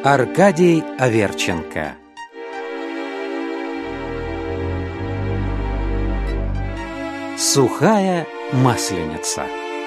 Аркадий Аверченко. Сухая масленица.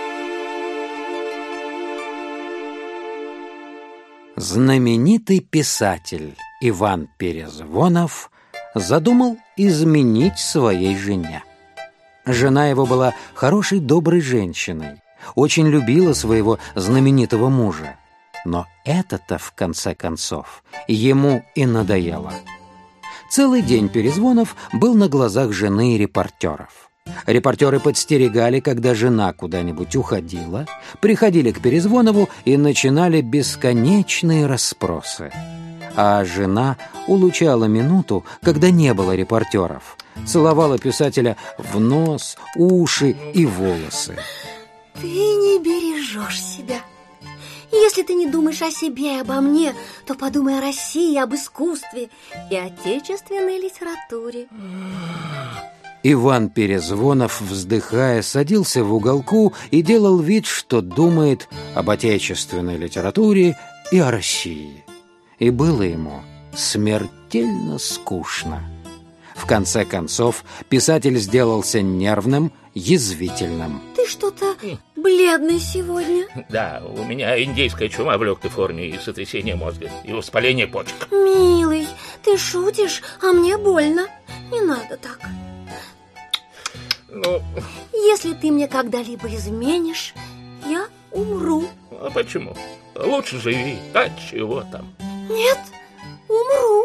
Знаменитый писатель Иван Перезвонов задумал изменить своей жене. Жена его была хорошей, доброй женщиной, очень любила своего знаменитого мужа. Но это-то, в конце концов, ему и надоело. Целый день Перезвонов был на глазах жены и репортеров. Репортеры подстерегали, когда жена куда-нибудь уходила, приходили к Перезвонову и начинали бесконечные расспросы. А жена улучала минуту, когда не было репортеров, целовала писателя в нос, уши и волосы. Ты не бережешь себя. Если ты не думаешь о себе и обо мне, то подумай о России, об искусстве и отечественной литературе. Иван Перезвонов, вздыхая, садился в уголку и делал вид, что думает об отечественной литературе и о России. И было ему смертельно скучно. В конце концов, писатель сделался нервным, язвительным. Ты что-то бледный сегодня. Да, у меня индейская чума в легкой форме и сотрясение мозга, и воспаление почек. Милый, ты шутишь, а мне больно. Не надо так. Ну... Если ты мне когда-либо изменишь, я умру. А почему? Лучше живи, а чего там? Нет, умру.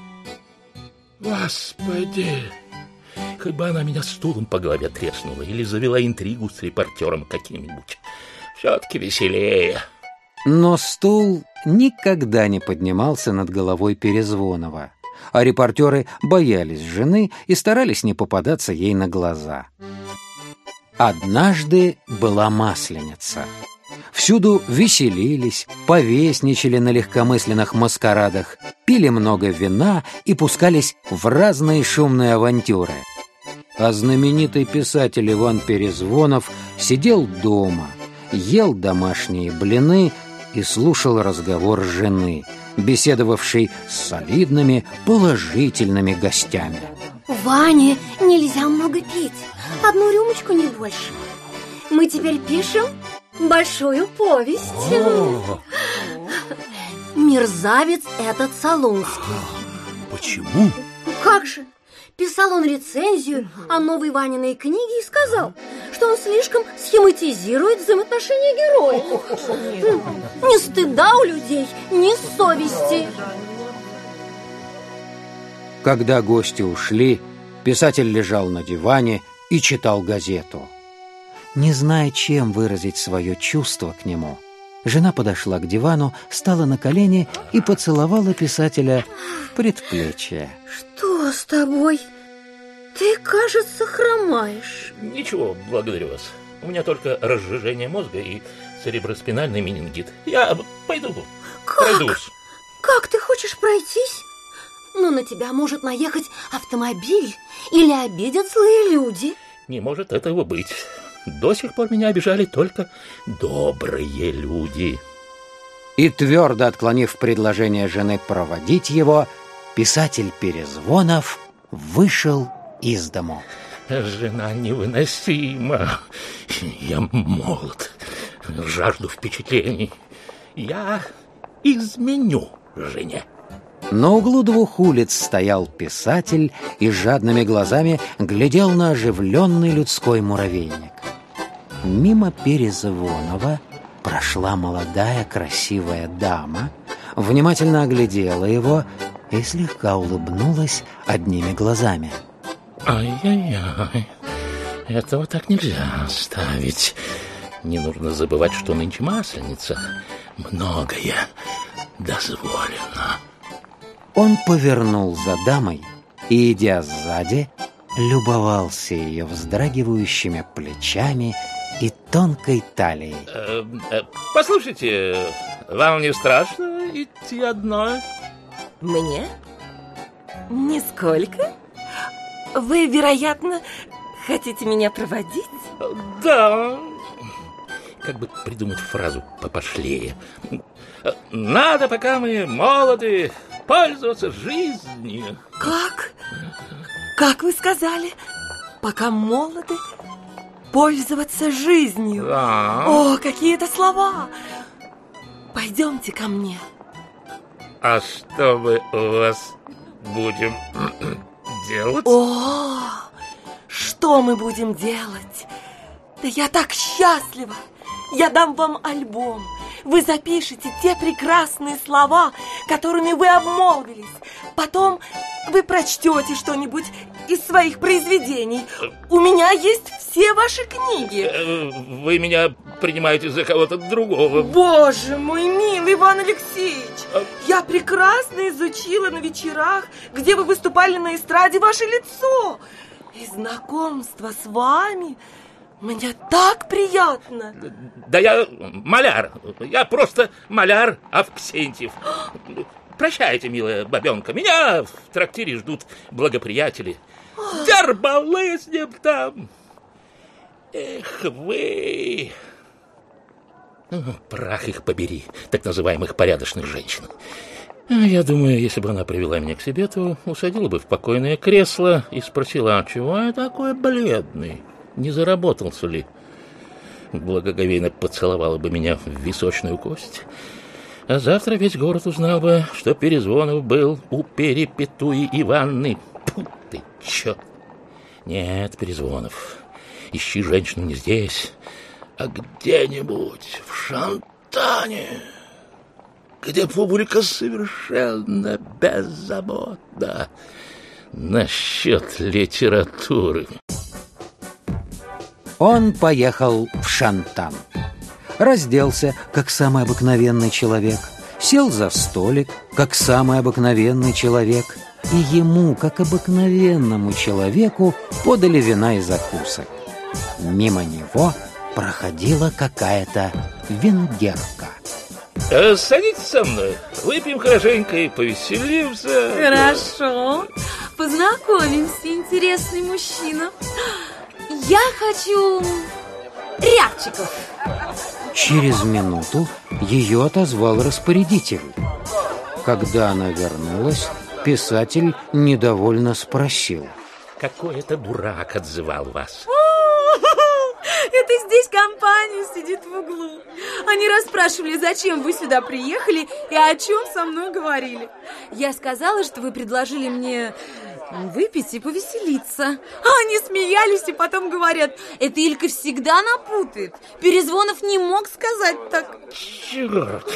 Господи, хоть бы она меня стулом по голове треснула или завела интригу с репортером каким-нибудь. Все-таки веселее. Но стул никогда не поднимался над головой Перезвонова, а репортеры боялись жены и старались не попадаться ей на глаза. Однажды была Масленица. Всюду веселились, повесничали на легкомысленных маскарадах, пили много вина и пускались в разные шумные авантюры. А знаменитый писатель Иван Перезвонов сидел дома, ел домашние блины и слушал разговор жены, беседовавшей с солидными, положительными гостями. Ване нельзя много пить, одну рюмочку, не больше. Мы теперь пишем большую повесть. Мерзавец этот Солунский. Почему? Как же? Писал он рецензию о новой Ваниной книге и сказал, что он слишком схематизирует взаимоотношения героев. Ни стыда у людей, ни совести. Когда гости ушли, писатель лежал на диване и читал газету. Не зная, чем выразить свое чувство к нему, жена подошла к дивану, стала на колени и поцеловала писателя в предплечье. Что с тобой? Ты, кажется, хромаешь. Ничего, благодарю вас. У меня только разжижение мозга и цереброспинальный менингит. Я пойду, пройдусь. Как ты хочешь пройтись? Ну, на тебя может наехать автомобиль или обидят злые люди. Не может этого быть. До сих пор меня обижали только добрые люди. И твердо отклонив предложение жены проводить его, писатель Перезвонов вышел из дому. Жена невыносима. Я молод, жажду впечатлений. Я изменю жене. На углу двух улиц стоял писатель и жадными глазами глядел на оживленный людской муравейник. Мимо Перезвонова прошла молодая красивая дама, внимательно оглядела его и слегка улыбнулась одними глазами. Ай-яй-яй, этого так нельзя оставить. Не нужно забывать, что нынче Масленица. Многое дозволено. Он повернул за дамой и, идя сзади, любовался ее вздрагивающими плечами и тонкой талией. Послушайте, вам не страшно идти одной? Мне? Нисколько. Вы, вероятно, хотите меня проводить? Да. как бы придумать фразу попошлее. Надо, пока мы молоды, пользоваться жизнью. Как? Как вы сказали? Пока молоды, пользоваться жизнью. Да. О, какие это слова! Пойдемте ко мне. А что мы у вас будем делать? О, что мы будем делать? Да я так счастлива! Я дам вам альбом. Вы запишете те прекрасные слова, которыми вы обмолвились. Потом вы прочтете что-нибудь из своих произведений. У меня есть все ваши книги. Вы меня принимаете за кого-то другого. Боже мой милый Иван Алексеевич, я прекрасно изучила на вечерах, где вы выступали на эстраде, ваше лицо. И знакомство с вами мне так приятно. Да я маляр. Я просто маляр Авксентьев. Прощайте, милая бабенка. Меня в трактире ждут благоприятели. Дербалызнем там. Эх вы. Прах их побери, так называемых порядочных женщин. Я думаю, если бы она привела меня к себе, то усадила бы в покойное кресло и спросила, а чего я такой бледный? Не заработался ли? Благоговейно поцеловала бы меня в височную кость. А завтра весь город узнал бы, что Перезвонов был у Перепетуи Ивановны. Фу ты, чё? Нет, Перезвонов, ищи женщину не здесь, а где-нибудь в Шантане, где публика совершенно беззаботна насчет литературы. Он поехал в Шантан. Разделся, как самый обыкновенный человек, сел за столик, как самый обыкновенный человек, и ему, как обыкновенному человеку, подали вина и закусок. Мимо него проходила какая-то венгерка. Садитесь со мной, выпьем хорошенько и повеселимся. Хорошо, познакомимся, интересный мужчина. Я хочу рябчиков. Через минуту ее отозвал распорядитель. Когда она вернулась, писатель недовольно спросил: какой это дурак отзывал вас? Это здесь компания сидит в углу. Они расспрашивали, зачем вы сюда приехали и о чем со мной говорили. Я сказала, что вы предложили мне выпить и повеселиться. А они смеялись и потом говорят: это Илька всегда напутает. Перезвонов не мог сказать так. Черт.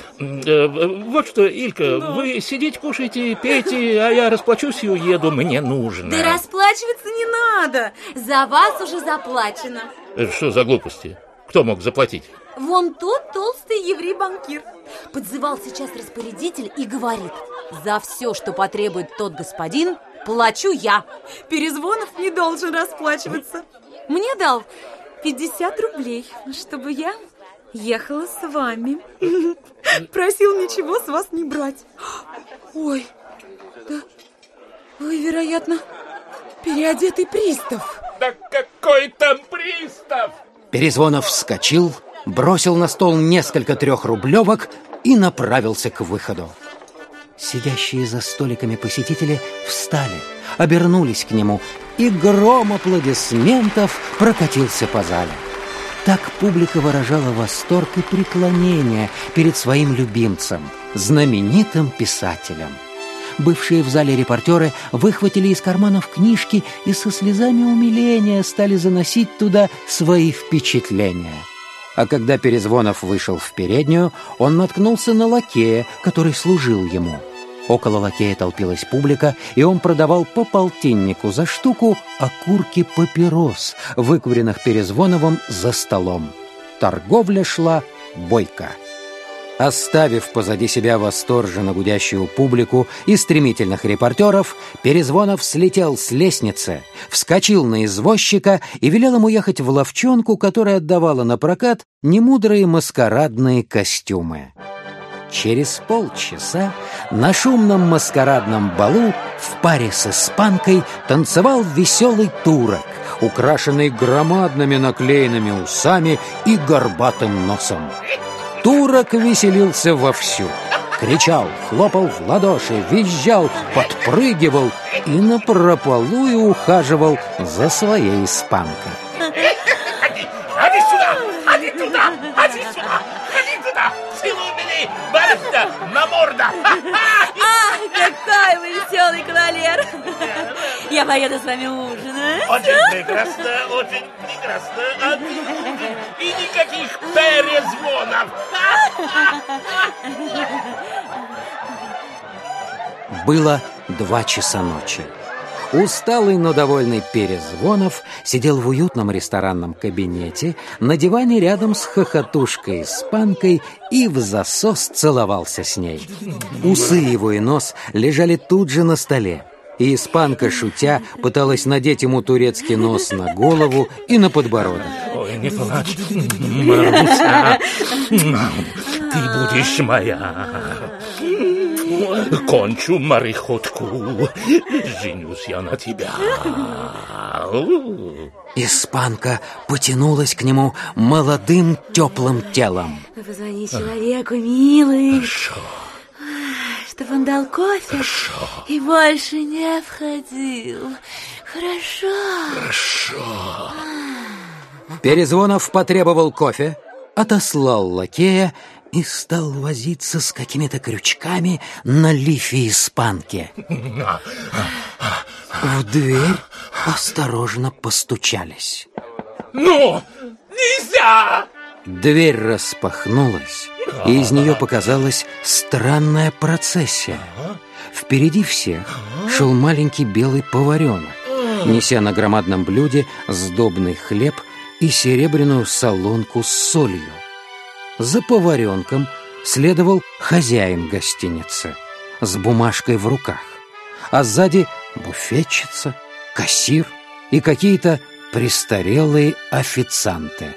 Вот что, Илька, вы сидите, кушайте, пейте, а я расплачусь и уеду, мне нужно. Да расплачиваться не надо. За вас уже заплачено. Что за глупости? Кто мог заплатить? Вон тот толстый еврей-банкир. Подзывал сейчас распорядитель и говорит: за все, что потребует тот господин, плачу я. Перезвонов не должен расплачиваться. Мне дал 50 рублей, чтобы я ехала с вами. Просил ничего с вас не брать. Ой, да вы, вероятно, переодетый пристав. Да какой там пристав? Перезвонов вскочил, бросил на стол несколько трехрублевок и направился к выходу. Сидящие за столиками посетители встали, обернулись к нему, и гром аплодисментов прокатился по зале. Так публика выражала восторг и преклонение перед своим любимцем, знаменитым писателем. Бывшие в зале репортеры выхватили из карманов книжки и со слезами умиления стали заносить туда свои впечатления. А когда Перезвонов вышел в переднюю, он наткнулся на лакея, который служил ему. Около лакея толпилась публика, и он продавал по полтиннику за штуку окурки папирос, выкуренных Перезвоновым за столом. Торговля шла бойко. Оставив позади себя восторженно гудящую публику и стремительных репортеров, Перезвонов слетел с лестницы, вскочил на извозчика и велел ему ехать в лавчонку, которая отдавала на прокат немудрые маскарадные костюмы. Через полчаса на шумном маскарадном балу в паре с испанкой танцевал веселый турок, украшенный громадными наклеенными усами и горбатым носом. Турок веселился вовсю. Кричал, хлопал в ладоши, визжал, подпрыгивал и напропалую ухаживал за своей испанкой. Ходи сюда! Ходи туда! Ходи сюда! Ходи туда! Целуй меня! Барышня! На морда! Ах, какой вы веселый кавалер! Я поеду с вами ужинать. Очень прекрасно, очень прекрасно. И никаких перезвонов. Было 2 часа ночи. Усталый, но довольный Перезвонов сидел в уютном ресторанном кабинете на диване рядом с хохотушкой-испанкой и взасос целовался с ней. Усы его и нос лежали тут же на столе, и испанка, шутя, пыталась надеть ему турецкий нос на голову и на подбородок. Ой, не плачь, Маруся. Ты будешь моя. Кончу мореходку. Женюсь я на тебя. Испанка потянулась к нему молодым теплым телом. Позвони человеку, милый. Хорошо. Чтобы он дал кофе. Хорошо. И больше не входил. Хорошо. Хорошо. Перезвонов потребовал кофе, отослал лакея и стал возиться с какими-то крючками на лифе испанки. В дверь осторожно постучались. Ну, нельзя! Дверь распахнулась, и из нее показалась странная процессия. Впереди всех шел маленький белый поваренок, неся на громадном блюде сдобный хлеб и серебряную солонку с солью. За поваренком следовал хозяин гостиницы с бумажкой в руках, а сзади буфетчица, кассир и какие-то престарелые официанты.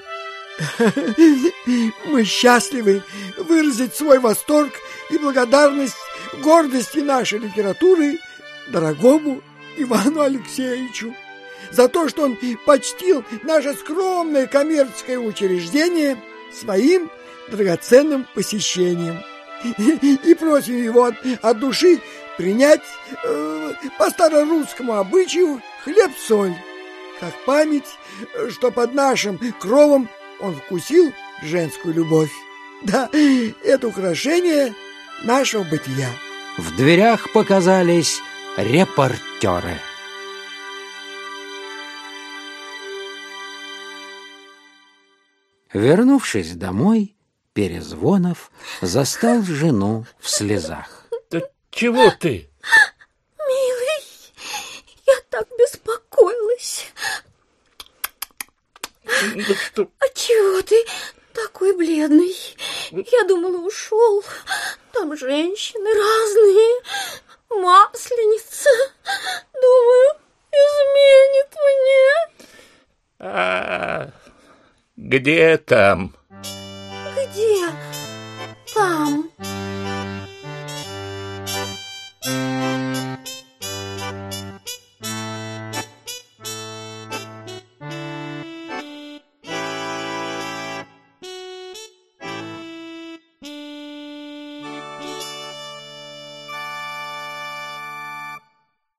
Мы счастливы выразить свой восторг и благодарность гордости нашей литературы дорогому Ивану Алексеевичу за то, что он почтил наше скромное коммерческое учреждение своим драгоценным посещением. И просим его от души принять по старорусскому обычаю хлеб-соль, как память, что под нашим кровом он вкусил женскую любовь. Да, это украшение нашего бытия. В дверях показались репортеры. Вернувшись домой, Перезвонов застал жену в слезах. Да чего ты? Милый, я так беспокоилась. Да что? А чего ты такой бледный? Я думала, ушел. Там женщины разные. Масленица. Думаю, изменит мне. Где там?